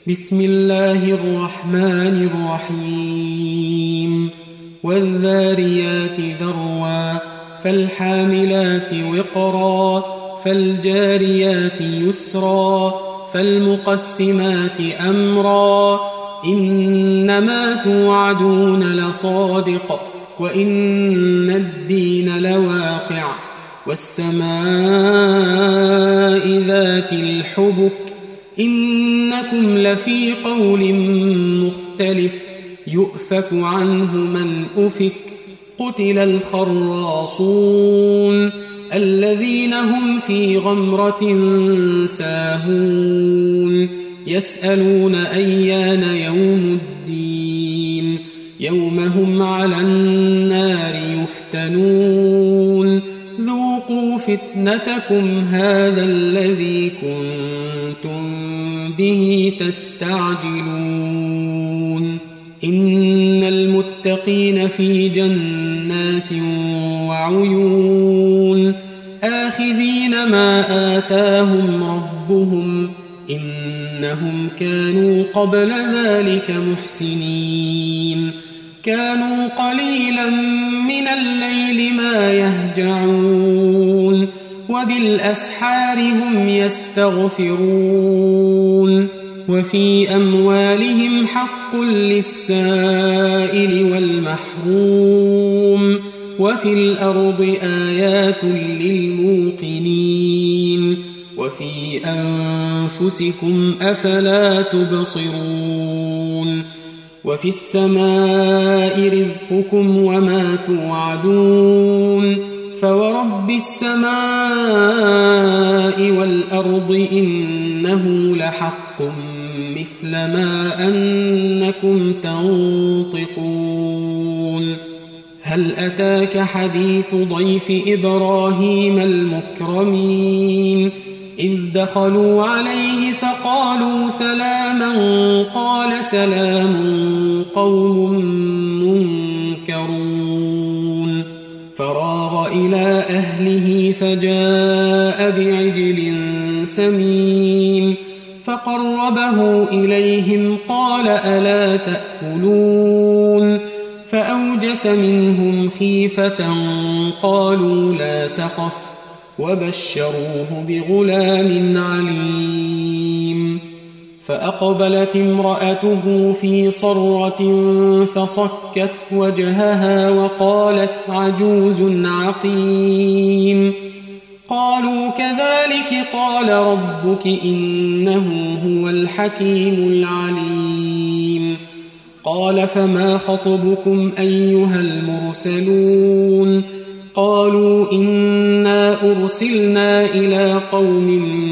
بسم الله الرحمن الرحيم والذاريات ذروا فالحاملات وقرا فالجاريات يسرا فالمقسمات أمرا إنما توعدون لصادق وإن الدين لواقع والسماء ذات الحبك إنكم لفي قول مختلف يؤفك عنه من أفك قتل الخراصون الذين هم في غمرة ساهون يسألون أيان يوم الدين يوم هم على النار يفتنون ذوقوا فتنتكم هذا الذي كنتم به تستعجلون إن المتقين في جنات وعيون آخذين ما آتاهم ربهم إنهم كانوا قبل ذلك محسنين كانوا قليلا من الليل ما يهجعون وبالأسحار هم يستغفرون وفي أموالهم حق للسائل والمحروم وفي الأرض آيات للموقنين وفي أنفسكم أفلا تبصرون وفي السماء رزقكم وما توعدون فورب السماء والأرض إنه لحق مثل ما أنكم تنطقون هل أتاك حديث ضيف إبراهيم المكرمين إذ دخلوا عليه فقالوا سلاما قال سلام قوم منكرون فراغ إلى أهله فجاء بعجل سمين فقربه إليهم قال ألا تأكلون فأوجس منهم خيفة قالوا لا تخف وبشروه بغلام عليم فأقبلت امرأته في صرة فصكت وجهها وقالت عجوز عقيم قالوا كذلك قال ربك إنه هو الحكيم العليم قال فما خطبكم أيها المرسلون قالوا إنا أرسلنا إلى قوم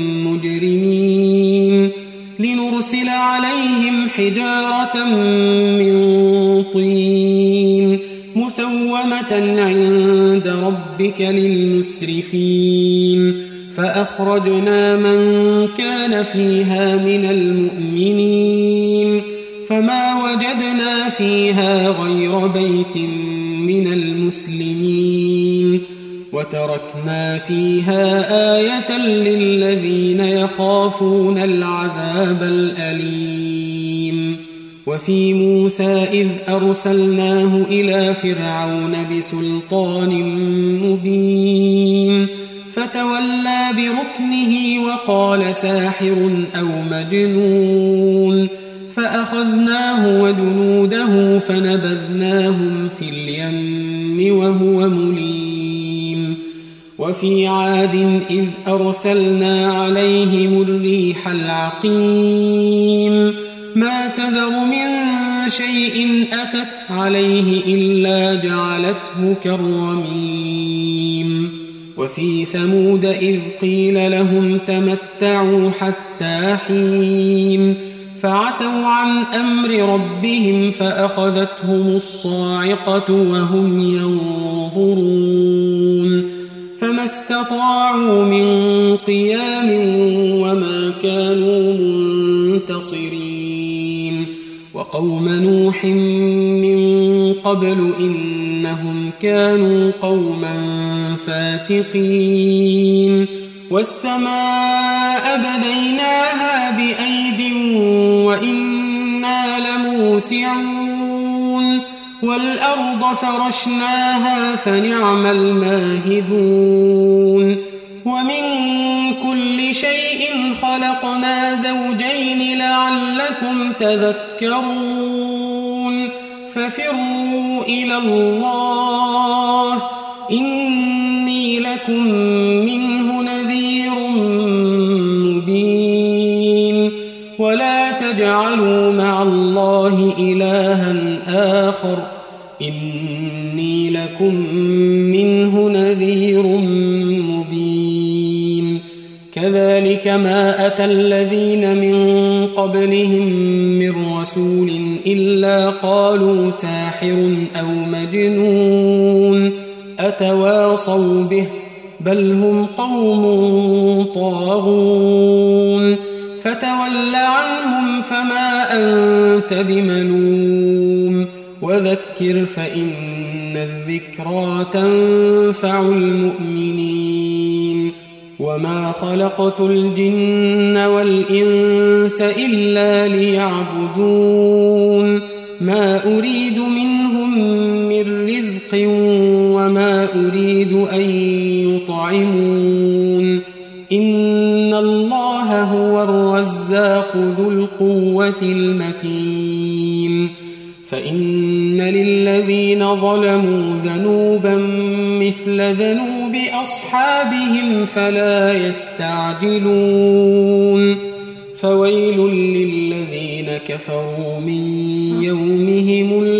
مجرمين لنرسل عليهم حجارة من طين مسومة عند ربك للمسرفين فأخرجنا من كان فيها من المؤمنين فما وجدنا فيها غير بيت من المسلمين وتركنا فيها آية للذين يخافون العذاب الأليم وفي موسى إذ أرسلناه إلى فرعون بسلطان مبين فتولى بركنه وقال ساحر أو مجنون فأخذناه وجنوده فنبذناهم في اليم وهو مليم وفي عاد إذ أرسلنا عليهم الريح العقيم ما تذر من شيء أتت عليه إلا جعلته كالرميم وفي ثمود إذ قيل لهم تمتعوا حتى حين فعتوا عن أمر ربهم فأخذتهم الصاعقة وهم ينظرون فما استطاعوا من قيام وما كانوا منتصرين وقوم نوح من قبل إنهم كانوا قوما فاسقين والسماء بنيناها بأيد وإنا يوسعون والأرض فرشناها فنعم الماهدون ومن كل شيء خلقنا زوجين لعلكم تذكرون ففروا إلى الله إني لكم منه نذير مبين ولا تجعلوا مع الله إلها آخر إني لكم منه نذير مبين كذلك ما أتى الذين من قبلهم من رسول إلا قالوا ساحر أو مجنون أتواصوا به بل هم قوم طاغون فتول عنهم فما أنت بملوم وذكر فإن الذكرى تنفع المؤمنين وما خلقت الجن والإنس إلا ليعبدون ما أريد منهم من رزق وما أريد أن يطعمون إن الله هو الرزاق ذو القوة المتين فإن للذين ظلموا ذنوبا مثل ذنوب أصحابهم فلا يستعجلون فويل للذين كفروا من يومهم